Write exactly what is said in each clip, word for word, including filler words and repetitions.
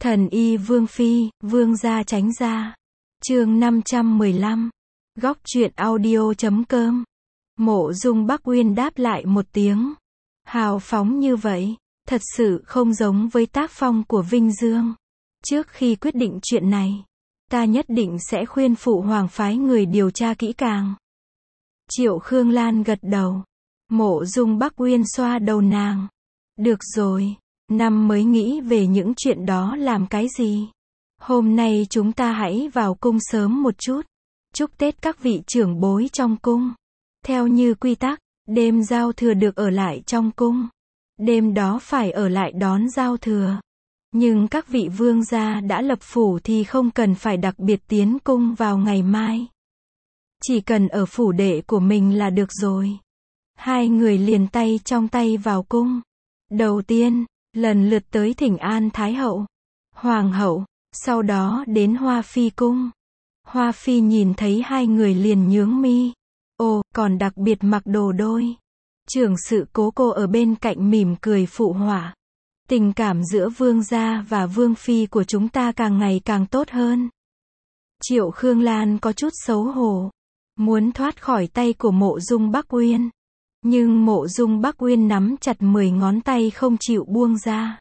Thần y Vương Phi, Vương gia tránh ra. Chương năm trăm mười lăm. Góc truyện audio chấm com. Mộ Dung Bắc Uyên đáp lại một tiếng. Hào phóng như vậy, thật sự không giống với tác phong của Vinh Dương. Trước khi quyết định chuyện này, ta nhất định sẽ khuyên phụ hoàng phái người điều tra kỹ càng. Triệu Khương Lan gật đầu. Mộ Dung Bắc Uyên xoa đầu nàng. Được rồi, năm mới nghĩ về những chuyện đó làm cái gì? Hôm nay chúng ta hãy vào cung sớm một chút. Chúc Tết các vị trưởng bối trong cung. Theo như quy tắc, đêm giao thừa được ở lại trong cung. Đêm đó phải ở lại đón giao thừa. Nhưng các vị vương gia đã lập phủ thì không cần phải đặc biệt tiến cung vào ngày mai. Chỉ cần ở phủ đệ của mình là được rồi. Hai người liền tay trong tay vào cung. Đầu tiên, lần lượt tới thỉnh an Thái hậu, Hoàng hậu, sau đó đến Hoa Phi cung. Hoa Phi nhìn thấy hai người liền nhướng mi. Ồ, còn đặc biệt mặc đồ đôi. Trưởng sự Cố cô ở bên cạnh mỉm cười phụ họa. Tình cảm giữa vương gia và vương phi của chúng ta càng ngày càng tốt hơn. Triệu Khương Lan có chút xấu hổ, muốn thoát khỏi tay của Mộ Dung Bắc Uyên. Nhưng Mộ Dung Bắc Uyên nắm chặt mười ngón tay không chịu buông ra.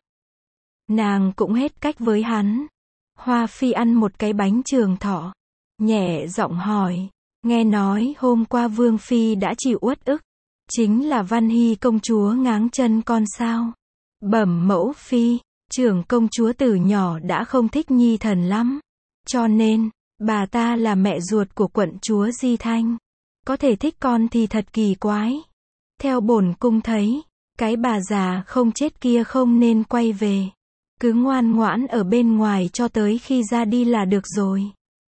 Nàng cũng hết cách với hắn. Hoa Phi ăn một cái bánh trường thọ, nhẹ giọng hỏi, nghe nói hôm qua Vương Phi đã chịu uất ức, chính là Văn Hy công chúa ngáng chân con sao? Bẩm mẫu phi, trưởng công chúa từ nhỏ đã không thích nhi thần lắm, cho nên, bà ta là mẹ ruột của quận chúa Di Thanh. Có thể thích con thì thật kỳ quái. Theo bổn cung thấy, cái bà già không chết kia không nên quay về. Cứ ngoan ngoãn ở bên ngoài cho tới khi ra đi là được rồi.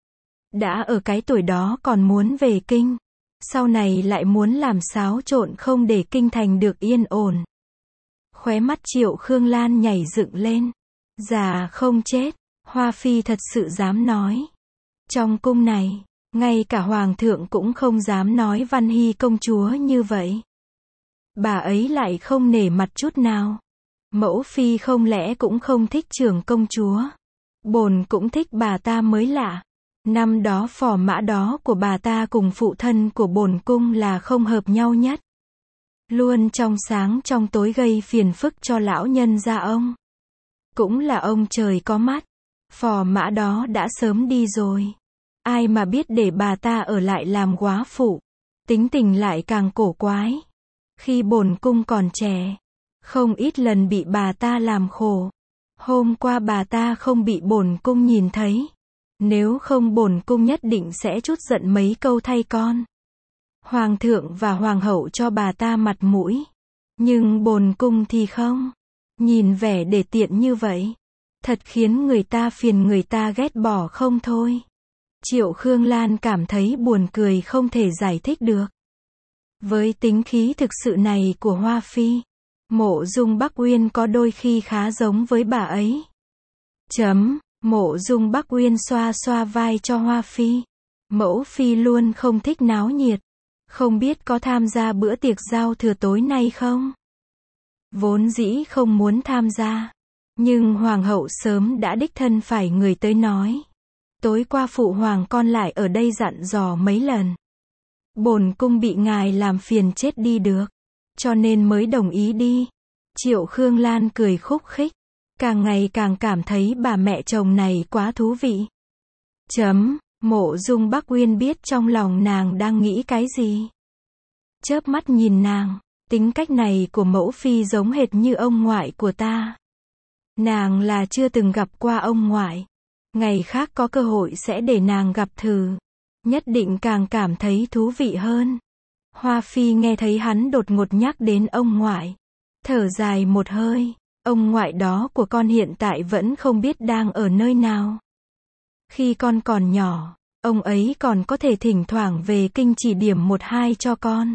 Đã ở cái tuổi đó còn muốn về kinh. Sau này lại muốn làm xáo trộn không để kinh thành được yên ổn. Khóe mắt Triệu Khương Lan nhảy dựng lên. Già không chết, Hoa Phi thật sự dám nói. Trong cung này, ngay cả hoàng thượng cũng không dám nói Văn Hy công chúa như vậy. Bà ấy lại không nể mặt chút nào. Mẫu phi không lẽ cũng không thích trưởng công chúa? Bổn cũng thích bà ta mới lạ. Năm đó phò mã đó của bà ta cùng phụ thân của bổn cung là không hợp nhau nhất. Luôn trong sáng trong tối gây phiền phức cho lão nhân gia ông. Cũng là ông trời có mắt. Phò mã đó đã sớm đi rồi. Ai mà biết để bà ta ở lại làm góa phụ. Tính tình lại càng cổ quái. Khi bổn cung còn trẻ, không ít lần bị bà ta làm khổ. Hôm qua bà ta không bị bổn cung nhìn thấy. Nếu không bổn cung nhất định sẽ trút giận mấy câu thay con. Hoàng thượng và hoàng hậu cho bà ta mặt mũi. Nhưng bổn cung thì không. Nhìn vẻ để tiện như vậy, thật khiến người ta phiền, người ta ghét bỏ không thôi. Triệu Khương Lan cảm thấy buồn cười không thể giải thích được. Với tính khí thực sự này của Hoa Phi, Mộ Dung Bắc Uyên có đôi khi khá giống với bà ấy. Chấm, Mộ Dung Bắc Uyên xoa xoa vai cho Hoa Phi. Mẫu Phi luôn không thích náo nhiệt. Không biết có tham gia bữa tiệc giao thừa tối nay không? Vốn dĩ không muốn tham gia. Nhưng Hoàng hậu sớm đã đích thân phải người tới nói. Tối qua phụ hoàng con lại ở đây dặn dò mấy lần. Bổn cung bị ngài làm phiền chết đi được. Cho nên mới đồng ý đi. Triệu Khương Lan cười khúc khích. Càng ngày càng cảm thấy bà mẹ chồng này quá thú vị. Chấm, Mộ Dung Bắc Uyên biết trong lòng nàng đang nghĩ cái gì. Chớp mắt nhìn nàng, tính cách này của mẫu phi giống hệt như ông ngoại của ta. Nàng là chưa từng gặp qua ông ngoại. Ngày khác có cơ hội sẽ để nàng gặp thử. Nhất định càng cảm thấy thú vị hơn. Hoa Phi nghe thấy hắn đột ngột nhắc đến ông ngoại. Thở dài một hơi. Ông ngoại đó của con hiện tại vẫn không biết đang ở nơi nào. Khi con còn nhỏ, ông ấy còn có thể thỉnh thoảng về kinh chỉ điểm một hai cho con.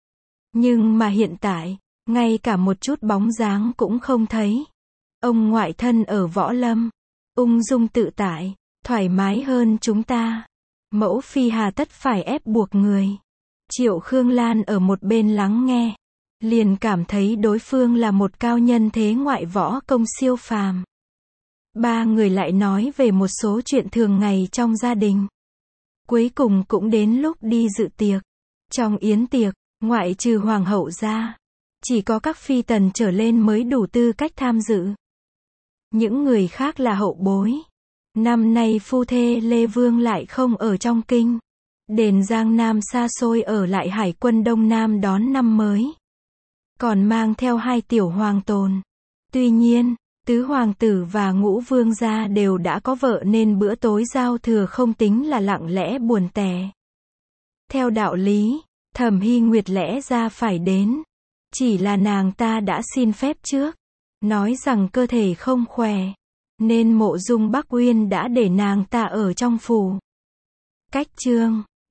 Nhưng mà hiện tại, ngay cả một chút bóng dáng cũng không thấy. Ông ngoại thân ở Võ Lâm, ung dung tự tại, thoải mái hơn chúng ta. Mẫu phi hà tất phải ép buộc người. Triệu Khương Lan ở một bên lắng nghe, liền cảm thấy đối phương là một cao nhân thế ngoại võ công siêu phàm. Ba người lại nói về một số chuyện thường ngày trong gia đình. Cuối cùng cũng đến lúc đi dự tiệc. Trong yến tiệc, ngoại trừ hoàng hậu ra, chỉ có các phi tần trở lên mới đủ tư cách tham dự. Những người khác là hậu bối. Năm nay phu thê Lê Vương lại không ở trong kinh. Đền Giang Nam xa xôi ở lại Hải quân Đông Nam đón năm mới. Còn mang theo hai tiểu hoàng tồn. Tuy nhiên, tứ hoàng tử và ngũ vương gia đều đã có vợ nên bữa tối giao thừa không tính là lặng lẽ buồn tẻ. Theo đạo lý, Thẩm Hy Nguyệt lẽ ra phải đến. Chỉ là nàng ta đã xin phép trước. Nói rằng cơ thể không khỏe. Nên Mộ Dung Bắc Uyên đã để nàng ta ở trong phủ. Cách chương